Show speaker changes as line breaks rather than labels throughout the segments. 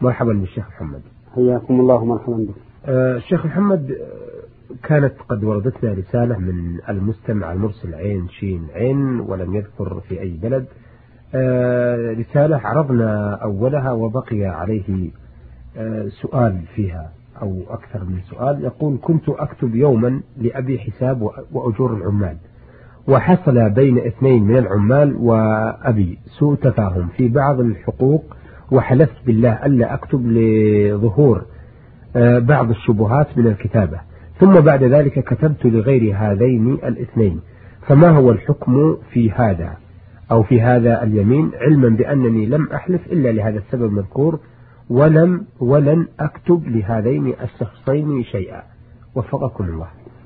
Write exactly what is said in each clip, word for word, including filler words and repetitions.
مرحبا بالشيخ محمد.
حياكم الله مرحبا بك.
آه الشيخ محمد، كانت قد وردتنا رسالة من المستمع المرسل عين شين عين ولم يذكر في أي بلد، آه رسالة عرضنا أولها وبقي عليه آه سؤال فيها أو أكثر من سؤال. يقول: كنت أكتب يوما لأبي حساب وأجور العمال، وحصل بين اثنين من العمال وأبي سوء تفاهم في بعض الحقوق، وحلفت بالله ألا أكتب لظهور بعض الشبهات من الكتابة، ثم بعد ذلك كتبت لغير هذين الاثنين، فما هو الحكم في هذا أو في هذا اليمين، علما بأنني لم أحلف إلا لهذا السبب المذكور، ولم ولن أكتب لهذين الشخصين شيئا، وفقكم الله.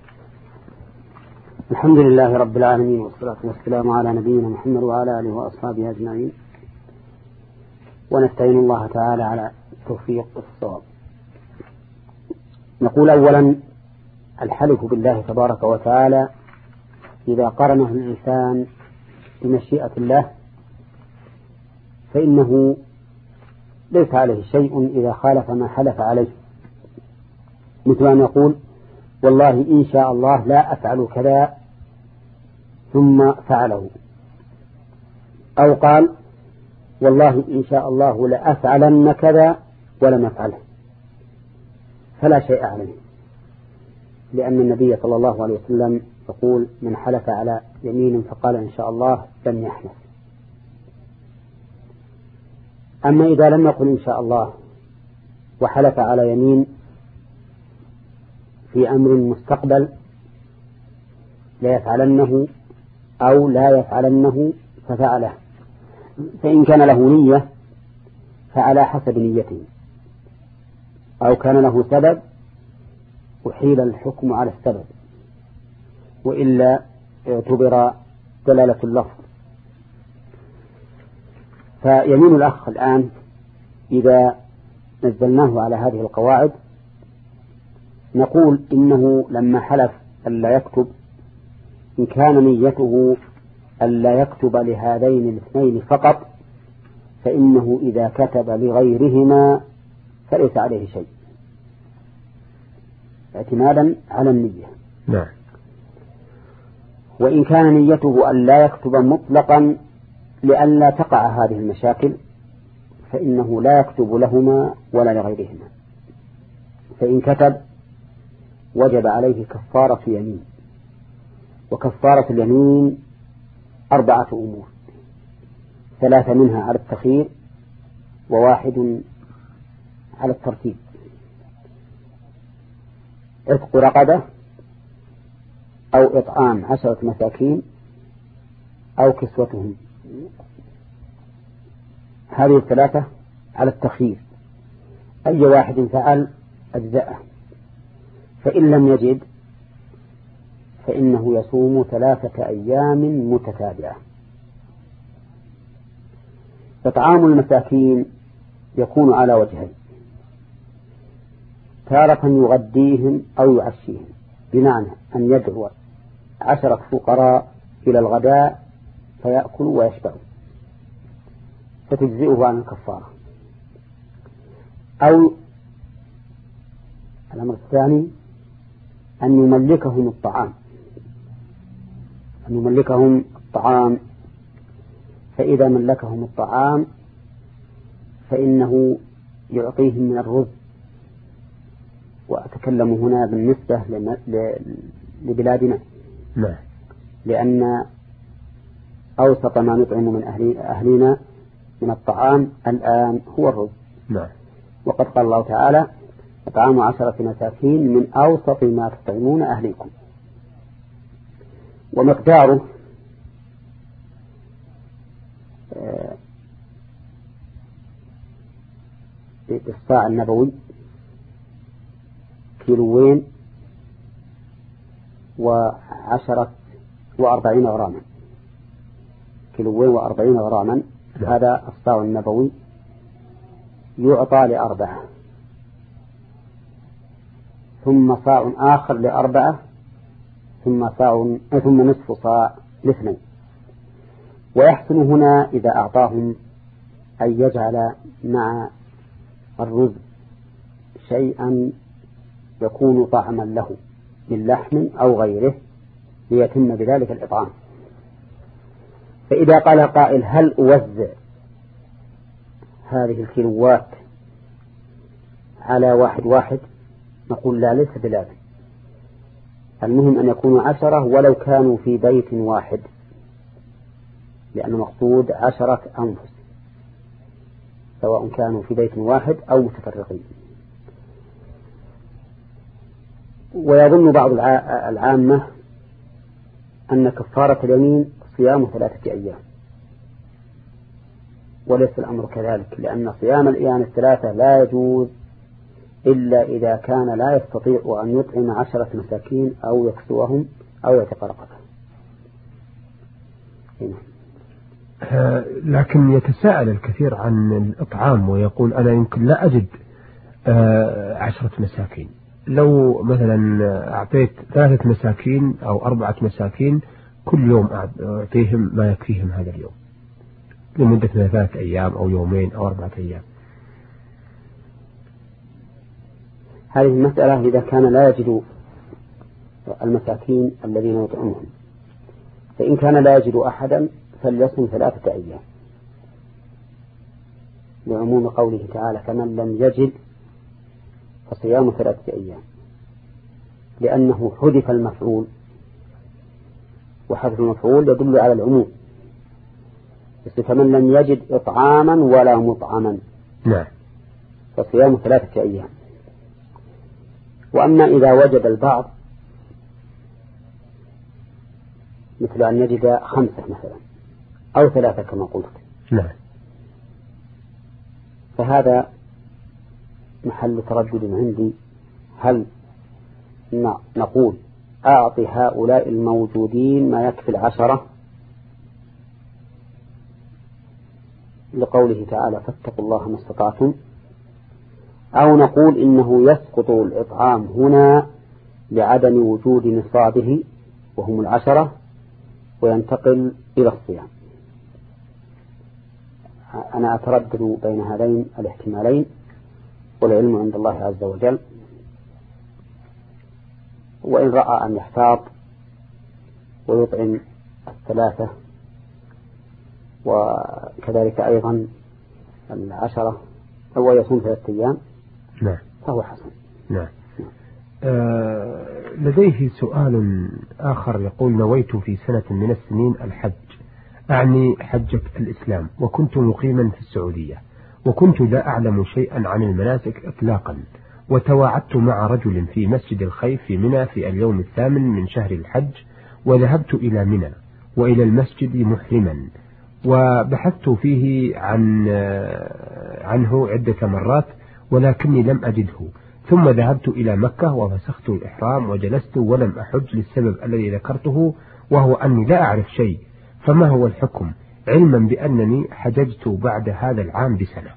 الحمد لله رب العالمين، والصلاة والسلام على نبينا محمد وعلى آله وأصحابه أجمعين، ونستعين الله تعالى على التوفيق والصواب. نقول أولا: الحلف بالله تبارك وتعالى إذا قرنه الإنسان بمشيئة الله فإنه ليس عليه شيء إذا خالف ما حلف عليه، مثل أن يقول: والله إن شاء الله لا أفعل كذا ثم فعله، أو قال: والله إن شاء الله لأفعلن كذا ولم أفعله، فلا شيء عليه، لأن النبي صلى الله عليه وسلم يقول: من حلف على يمين فقال إن شاء الله لم يحنث. أما إذا لم يقل إن شاء الله وحلف على يمين في أمر مستقبل لا يفعلنه أو لا يفعلنه ففعله، فإن كان له نية فعلى حسب نيته، أو كان له سبب أحيل الحكم على السبب، وإلا اعتبر دلالة اللفظ. فيمين الأخ الآن إذا نزلناه على هذه القواعد نقول إنه لما حلف ألا يكتب، إن كان نيته ألا يكتب لهذين الاثنين فقط فإنه إذا كتب لغيرهما فليس عليه شيء، اعتمادا على النية.
نعم.
وإن كان نيته ألا يكتب مطلقا لئلا تقع هذه المشاكل فإنه لا يكتب لهما ولا لغيرهما، فإن كتب وجب عليه كفارة يمين، وكفارة اليمين أربعة أمور: ثلاثة منها على التخيير، وواحد على الترتيب: عتق رقبة، أو إطعام عشرة مساكين، أو كسوتهم. هذه الثلاثة على التخيير، أي واحد فعل أجزاءه، فإن لم يجد فإنه يصوم ثلاثة أيام متتابعة. إطعام المساكين يكون على وجهين: تارة يغديهم أو يعشيهم، بمعنى أن يدعو عشرة فقراء إلى الغداء فيأكلوا ويشبعوا فتجزئه عن الكفارة. أو الأمر الثاني أن يملكهم الطعام، أن يملكهم الطعام فإذا ملكهم الطعام فإنه يعطيهم من الرز. وأتكلم هنا بالنسبة لبلادنا،
نعم،
لأن أوسط ما نطعم من أهلنا من الطعام الآن هو الرز.
نعم.
وقد قال الله تعالى: إطعام عشرة مساكين من أوسط ما تطعمون أهليكم. ومقداره بالصاع النبوي كيلوين وعشرة وأربعين غراما، كيلوين وأربعين غراما. هذا الصاع النبوي يعطى لأربعة، ثم صاع آخر لأربعة، ثم صاع ثم نصف صاع لاثنين. ويحسن هنا إذا أعطاهم أن يجعل مع الرز شيئا يكون طعما له من لحم أو غيره ليتم بذلك الإطعام. فإذا قال قائل هل أوزع هذه الكيلوات على واحد واحد؟ نقول لا، ليس بلازم. المهم أن يكونوا عشرة ولو كانوا في بيت واحد، لأن مقصود عشرة أنفس سواء كانوا في بيت واحد أو متفرقين. ويظن بعض العامة أن كفارة اليمين صيام ثلاثة أيام، وليس الأمر كذلك، لأن صيام الأيام الثلاثة لا يجوز إلا إذا كان لا يستطيع أن يطعم عشرة مساكين أو يكسوهم أو يعتق رقبة.
آه لكن يتساءل الكثير عن الإطعام ويقول أنا يمكن لا أجد آه عشرة مساكين، لو مثلا أعطيت ثلاثة مساكين أو أربعة مساكين كل يوم أعطيهم ما يكفيهم هذا اليوم لمدة ثلاثة أيام أو يومين أو أربعة أيام.
هذه المسألة إذا كان لا يجد المساكين الذين يطعمهم، فإن كان لا يجد أحدا فليصم ثلاثة أيام لعموم قوله تعالى فمن لم يجد فصيام ثلاثة أيام، لأنه حذف المفعول، وحذف المفعول يدل على العموم، فمن لم يجد إطعاما ولا مطعما
نعم
فصيام ثلاثة أيام. وأما إذا وجد البعض مثل أن يجد خمسة مثلا أو ثلاثة كما قلت
نعم
فهذا محل تردد عندي، هل نقول أعطي هؤلاء الموجودين ما يكفي العشرة لقوله تعالى فاتقوا الله ما استطعتم، أو نقول إنه يسقط الإطعام هنا لعدم وجود نصابه وهم العشرة وينتقل إلى الصيام. أنا أتردد بين هذين الاحتمالين والعلم عند الله عز وجل، وإن رأى أن يحتاط ويطعم الثلاثة وكذلك أيضا العشرة أو يصوم ثلاثة أيام
نعم
فهو حسن.
نعم. آه لديه سؤال آخر يقول نويت في سنة من السنين الحج، أعني حجة الإسلام، وكنت مقيما في السعودية، وكنت لا أعلم شيئا عن المناسك إطلاقا، وتواعدت مع رجل في مسجد الخيف في منى في اليوم الثامن من شهر الحج، وذهبت إلى منى وإلى المسجد محرما، وبحثت فيه عن عنه عدة مرات ولكني لم أجده، ثم ذهبت إلى مكة وفسخت الإحرام وجلست ولم أحج للسبب الذي ذكرته، وهو أني لا أعرف شيء، فما هو الحكم علما بأنني حججت بعد هذا العام بسنة؟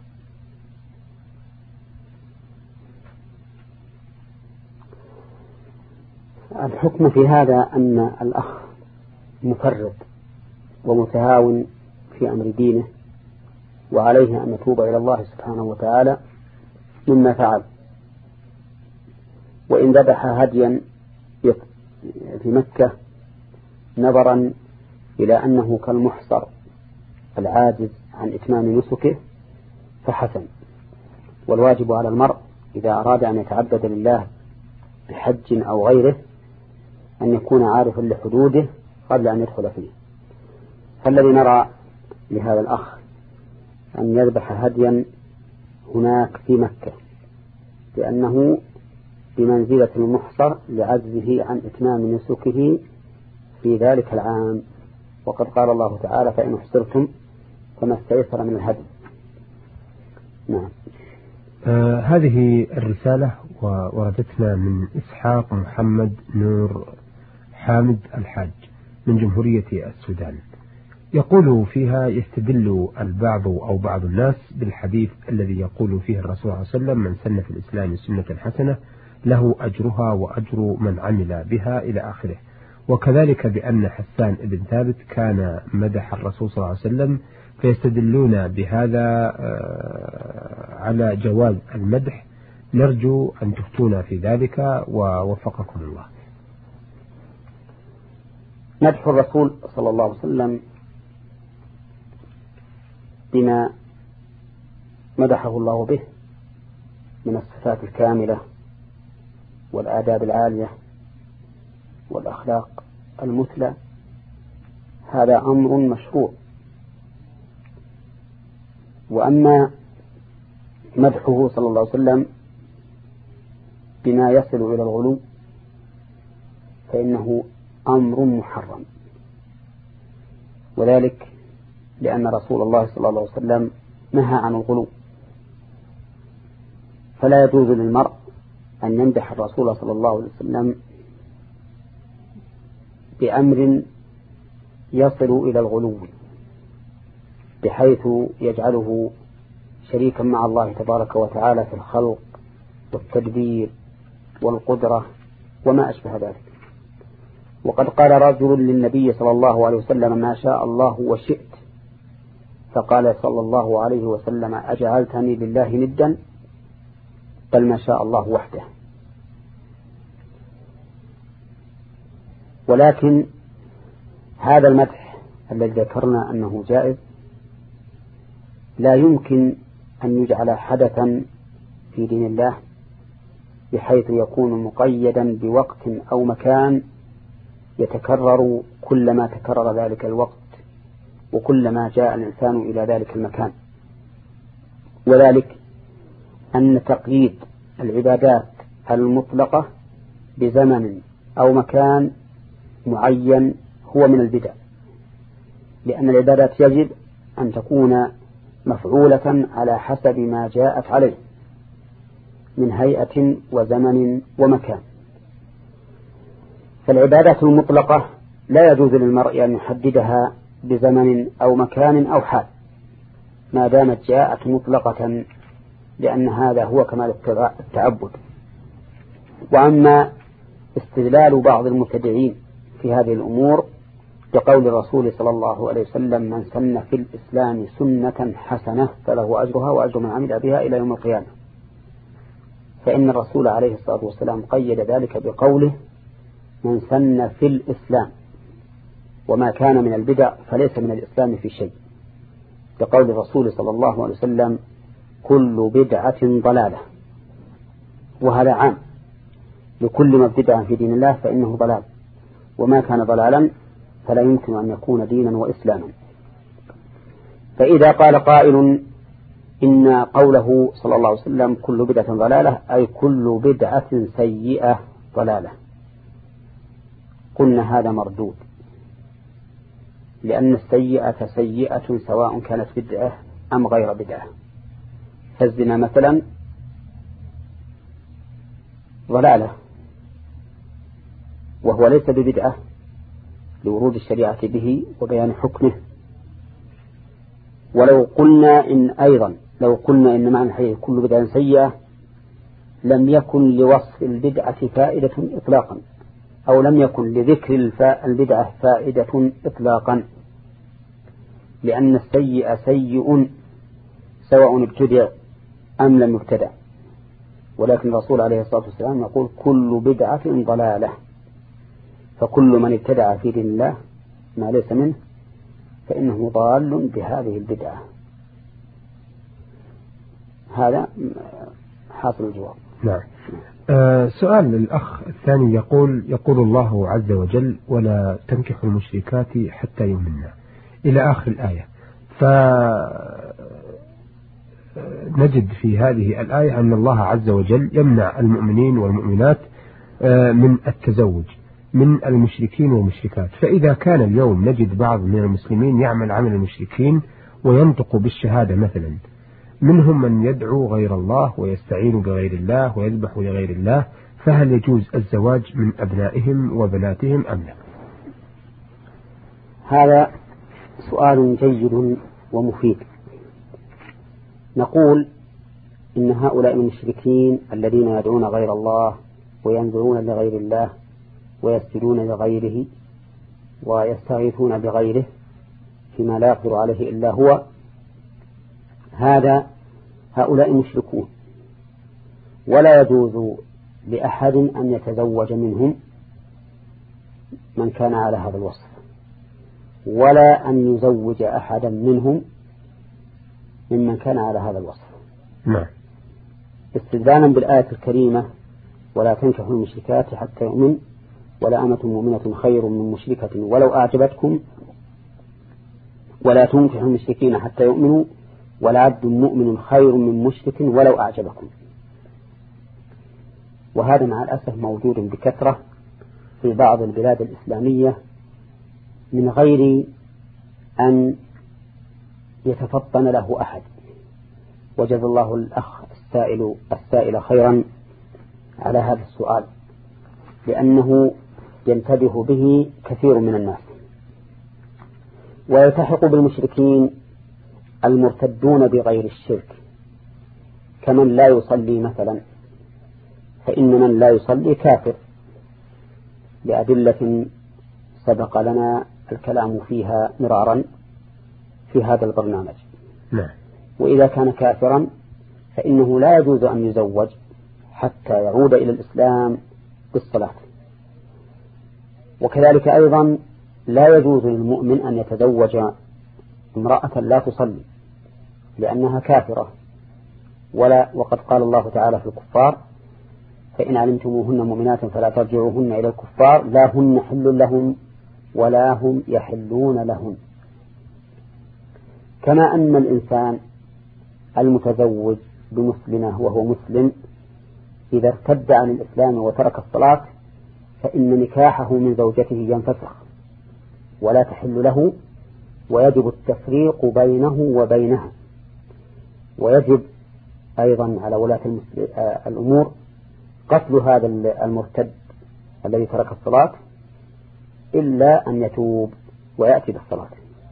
الحكم في هذا أن الأخ مفرط ومتهاون في أمر دينه، وعليه أن يتوب إلى الله سبحانه وتعالى مما فعل. وإن ذبح هديا في مكة نظرا إلى أنه كالمحصر العاجز عن إتمام نسكه فحسن. والواجب على المرء إذا أراد أن يتعبد لله بحج أو غيره أن يكون عارفا لحدوده قبل أن يدخل فيه. فالذي نرى لهذا الأخ أن يذبح هديا هناك في مكة لأنه بمنزلة المحصر لعجزه عن إتمام نسكه في ذلك العام، وقد قال الله تعالى فإن احصرتم فما استيسر من الهدي. نعم.
آه هذه الرسالة وردتنا من إسحاق محمد نور حامد الحاج من جمهورية السودان، يقول فيها يستدل البعض أو بعض الناس بالحديث الذي يقول فيه الرسول صلى الله عليه وسلم من سن في الإسلام سنة حسنة له أجرها وأجر من عمل بها إلى آخره، وكذلك بأن حسان بن ثابت كان مدح الرسول صلى الله عليه وسلم، فيستدلون بهذا على جواز المدح. نرجو أن تفتونا في ذلك ووفقكم الله.
مدح الرسول صلى الله عليه وسلم بما مدحه الله به من الصفات الكاملة والآداب العالية والأخلاق المثلى، هذا أمر مشروع. وأما مدحه صلى الله عليه وسلم بما يصل إلى الغلو فإنه أمر محرم، وذلك لأن رسول الله صلى الله عليه وسلم نهى عن الغلو، فلا يجوز للمرء أن يمدح الرسول صلى الله عليه وسلم بأمر يصل إلى الغلو بحيث يجعله شريكا مع الله تبارك وتعالى في الخلق والتدبير والقدرة وما أشبه ذلك. وقد قال رجل للنبي صلى الله عليه وسلم: ما شاء الله وشئت، فقال صلى الله عليه وسلم: أجعلتني لله ندا؟ بل ما شاء الله وحده. ولكن هذا المدح الذي ذكرنا أنه جائز لا يمكن أن يجعل حدثا في دين الله بحيث يكون مقيدا بوقت أو مكان يتكرر كلما تكرر ذلك الوقت وكلما جاء الإنسان إلى ذلك المكان. وذلك أن تقييد العبادات المطلقة بزمن أو مكان معين هو من البدع، لأن العبادات يجب أن تكون مفعولة على حسب ما جاءت عليه من هيئة وزمن ومكان. فالعبادات المطلقة لا يجوز للمرء أن يحددها بزمن أو مكان أو حال ما دامت جاءت مطلقة، لأن هذا هو كمال التعبد. وأما استدلال بعض المبتدعين في هذه الأمور بقول الرسول صلى الله عليه وسلم: من سن في الإسلام سنة حسنة فله أجرها وأجر من عمل بها إلى يوم القيامة، فإن الرسول عليه الصلاة والسلام قيد ذلك بقوله: من سن في الإسلام، وما كان من البدع فليس من الإسلام في شيء، بقول الرسول صلى الله عليه وسلم: كل بدعة ضلالة. وهذا عام لكل ما ابتدع في دين الله فإنه ضلال، وما كان ضلالا فلا يمكن أن يكون دينا وإسلاما. فإذا قال قائل إن قوله صلى الله عليه وسلم كل بدعة ضلالة أي كل بدعة سيئة ضلالة، قلنا هذا مردود، لأن السيئة سيئة سواء كانت بدعة أم غير بدعة. فالزنا مثلا ضلالة وهو ليس ببدعة لورود الشريعة به وبيان حكمه. ولو قلنا إن أيضا لو قلنا إن معنى الحديث كل بدعة سيئة لم يكن لوصف البدعة فائدة إطلاقا، أو لم يكن لذكر البدعة فائدة إطلاقا، لأن السيئة سيء سواء ابتدع أم لم يبتدع. ولكن الرسول عليه الصلاة والسلام يقول كل بدعة ضلالة، فكل من ابتدع في دين الله ما ليس منه فإنه ضال بهذه البدعة. هذا حاصل الجواب.
نعم. آه سؤال للأخ الثاني يقول يقول الله عز وجل: ولا تنكحوا المشركات حتى يؤمنن، إلى آخر الآية. فنجد في هذه الآية أن الله عز وجل يمنع المؤمنين والمؤمنات آه من التزوج من المشركين والمشركات. فإذا كان اليوم نجد بعض من المسلمين يعمل عمل المشركين وينطق بالشهادة مثلا، منهم من يدعو غير الله ويستعين بغير الله ويذبح لغير الله، فهل يجوز الزواج من أبنائهم وبناتهم أم لا؟
هذا سؤال جيد ومفيد. نقول إن هؤلاء المشركين الذين يدعون غير الله وينذرون لغير الله ويسجدون لغيره ويستغيثون بغيره فيما لا يقدر عليه إلا هو، هذا هؤلاء مشركون، ولا يجوز لأحد أن يتزوج منهم من كان على هذا الوصف، ولا أن يزوج أحدا منهم ممن كان على هذا الوصف.
نعم.
استدلالا بالآية الكريمة ولا تنكحوا المشركات حتى يؤمن ولا أمة مؤمنة خير من مشركة ولو أعجبتكم ولا تنكحوا المشركين حتى يؤمنوا ولا عبد مؤمن خير من مشرك ولو أعجبكم. وهذا مع الأسف موجود بكثرة في بعض البلاد الإسلامية من غير أن يتفطن له أحد. وجزا الله الأخ السائل السائل خيرا على هذا السؤال، لأنه ينتبه به كثير من الناس. ويلتحق بالمشركين المرتدون بغير الشرك كمن لا يصلي مثلا، فإن من لا يصلي كافر لأدلة سبق لنا الكلام فيها مرارا في هذا البرنامج.
نعم.
وإذا كان كافرا فإنه لا يجوز أن يزوج حتى يعود إلى الإسلام بالصلاة. وكذلك أيضا لا يجوز للمؤمن أن يتزوج امرأة لا تصلي لأنها كافرة، ولا وقد قال الله تعالى في الكفار فإن علمتموهن مؤمنات فلا ترجعوهن إلى الكفار لا هن حل لهم ولا هم يحلون لهن. كما أن الإنسان المتزوج بمسلمة وهو مسلم إذا ارتد عن الإسلام وترك الصلاة فإن نكاحه من زوجته ينفسخ ولا تحل له، ويجب التفريق بينه وبينها. ويجب أيضا على ولاة الأمور قتل هذا المرتد الذي ترك الصلاة إلا أن يتوب ويأتي بالصلاة.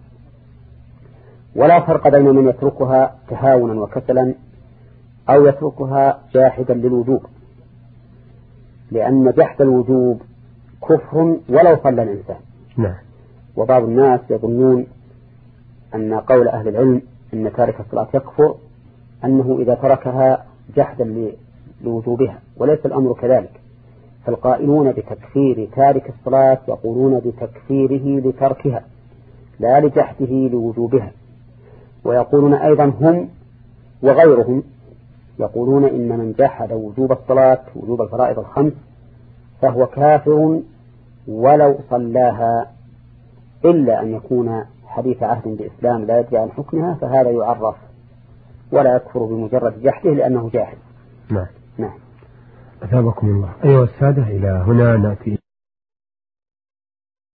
ولا فرق بين من يتركها تهاونا وكسلا أو يتركها جاحدا للوجوب، لأن جحد الوجوب كفر ولو صلى الإنسان.
نعم.
وبعض الناس يظنون أن قول أهل العلم أن تارك الصلاة يكفر أنه إذا تركها جحدا لوجوبها، وليس الأمر كذلك. فالقائلون بتكفير تارك الصلاة يقولون بتكفيره لتركها لا لجحده لوجوبها. ويقولون أيضا هم وغيرهم يقولون إن من جحد وجوب الصلاة وجوب الفرائض الخمس فهو كافر ولو صلاها، إلا أن يكون حديث عهد بإسلام لا يدري عن حكمها، فهذا يعرف ولا يكفر بمجرد جحده لأنه جاحد.
نعم.
نعم.
أثابكم الله. أيها السادة، إلى هنا نأتي